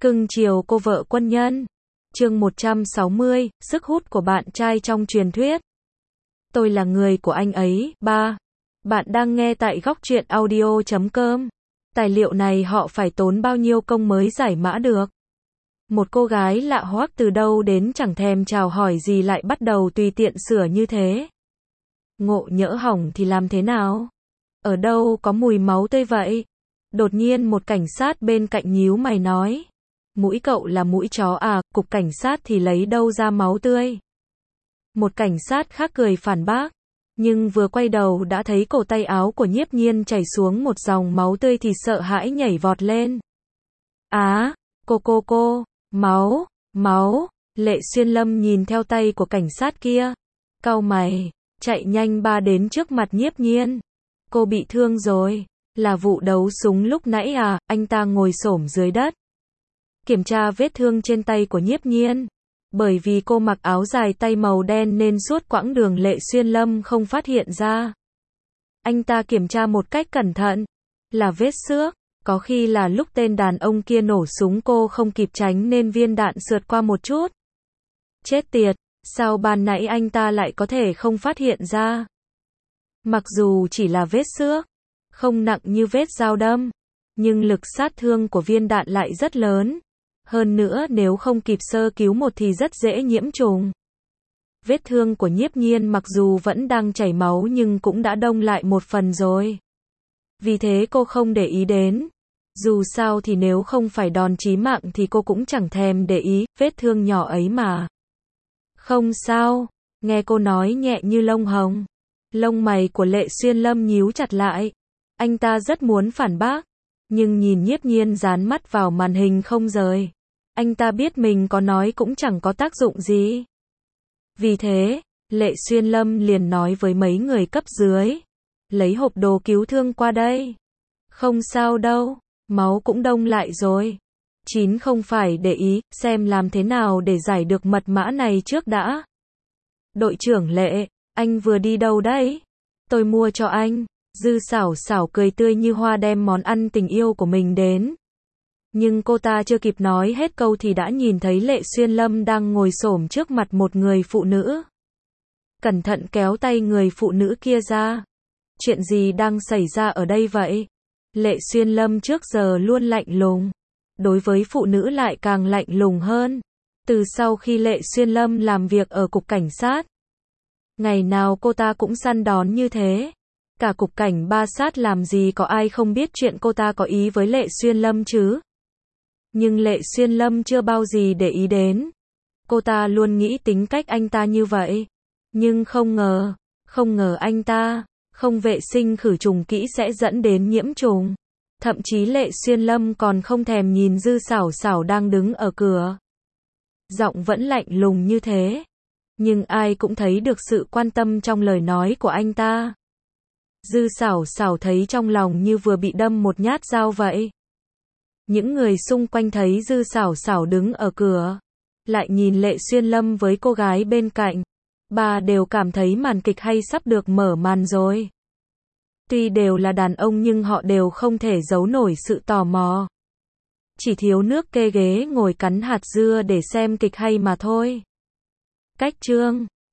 Cưng chiều cô vợ quân nhân. Chương 160, sức hút của bạn trai trong truyền thuyết. Tôi là người của anh ấy. 3. Bạn đang nghe tại góc truyện audio.com. Tài liệu này họ phải tốn bao nhiêu công mới giải mã được. Một cô gái lạ hoắc từ đâu đến chẳng thèm chào hỏi gì lại bắt đầu tùy tiện sửa như thế. Ngộ nhỡ hỏng thì làm thế nào? Ở đâu có mùi máu tươi vậy? Đột nhiên một cảnh sát bên cạnh nhíu mày nói. Mũi cậu là mũi chó à, cục cảnh sát thì lấy đâu ra máu tươi? Một cảnh sát khác cười phản bác. Nhưng vừa quay đầu đã thấy cổ tay áo của Nhiếp Nhiên chảy xuống một dòng máu tươi thì sợ hãi nhảy vọt lên. Á, cô, máu. Lệ Xuyên Lâm nhìn theo tay của cảnh sát kia. Cau mày, chạy nhanh đến trước mặt Nhiếp Nhiên. Cô bị thương rồi, là vụ đấu súng lúc nãy à? Anh ta ngồi xổm dưới đất. Kiểm tra vết thương trên tay của Nhiếp Nhiên. Bởi vì cô mặc áo dài tay màu đen nên suốt quãng đường Lệ Xuyên Lâm không phát hiện ra. Anh ta kiểm tra một cách cẩn thận. Là vết xước, có khi là lúc tên đàn ông kia nổ súng cô không kịp tránh nên viên đạn sượt qua một chút. Chết tiệt, sao ban nãy anh ta lại có thể không phát hiện ra? Mặc dù chỉ là vết xước, không nặng như vết dao đâm, nhưng lực sát thương của viên đạn lại rất lớn. Hơn nữa nếu không kịp sơ cứu một thì rất dễ nhiễm trùng. Vết thương của Nhiếp Nhiên mặc dù vẫn đang chảy máu nhưng cũng đã đông lại một phần rồi. Vì thế cô không để ý đến. Dù sao thì nếu không phải đòn chí mạng thì cô cũng chẳng thèm để ý, vết thương nhỏ ấy mà. Không sao, nghe cô nói nhẹ như lông hồng. Lông mày của Lệ Xuyên Lâm nhíu chặt lại. Anh ta rất muốn phản bác, nhưng nhìn Nhiếp Nhiên dán mắt vào màn hình không rời. Anh ta biết mình có nói cũng chẳng có tác dụng gì. Vì thế, Lệ Xuyên Lâm liền nói với mấy người cấp dưới. Lấy hộp đồ cứu thương qua đây. Không sao đâu, máu cũng đông lại rồi. Chín không phải để ý, xem làm thế nào để giải được mật mã này trước đã. Đội trưởng Lệ, anh vừa đi đâu đấy? Tôi mua cho anh. Dư Xảo Xảo cười tươi như hoa đem món ăn tình yêu của mình đến. Nhưng cô ta chưa kịp nói hết câu thì đã nhìn thấy Lệ Xuyên Lâm đang ngồi xổm trước mặt một người phụ nữ. Cẩn thận kéo tay người phụ nữ kia ra. Chuyện gì đang xảy ra ở đây vậy? Lệ Xuyên Lâm trước giờ luôn lạnh lùng. Đối với phụ nữ lại càng lạnh lùng hơn. Từ sau khi Lệ Xuyên Lâm làm việc ở cục cảnh sát, ngày nào cô ta cũng săn đón như thế. Cả cục cảnh ba sát làm gì có ai không biết chuyện cô ta có ý với Lệ Xuyên Lâm chứ. Nhưng Lệ Xuyên Lâm chưa bao gì để ý đến. Cô ta luôn nghĩ tính cách anh ta như vậy. Nhưng không ngờ anh ta không vệ sinh khử trùng kỹ sẽ dẫn đến nhiễm trùng. Thậm chí Lệ Xuyên Lâm còn không thèm nhìn Dư Xảo Xảo đang đứng ở cửa. Giọng vẫn lạnh lùng như thế. Nhưng ai cũng thấy được sự quan tâm trong lời nói của anh ta. Dư Xảo Xảo thấy trong lòng như vừa bị đâm một nhát dao vậy. Những người xung quanh thấy Dư Xảo Xảo đứng ở cửa, lại nhìn Lệ Xuyên Lâm với cô gái bên cạnh. Bà đều cảm thấy màn kịch hay sắp được mở màn rồi. Tuy đều là đàn ông nhưng họ đều không thể giấu nổi sự tò mò. Chỉ thiếu nước kê ghế ngồi cắn hạt dưa để xem kịch hay mà thôi. Cách chương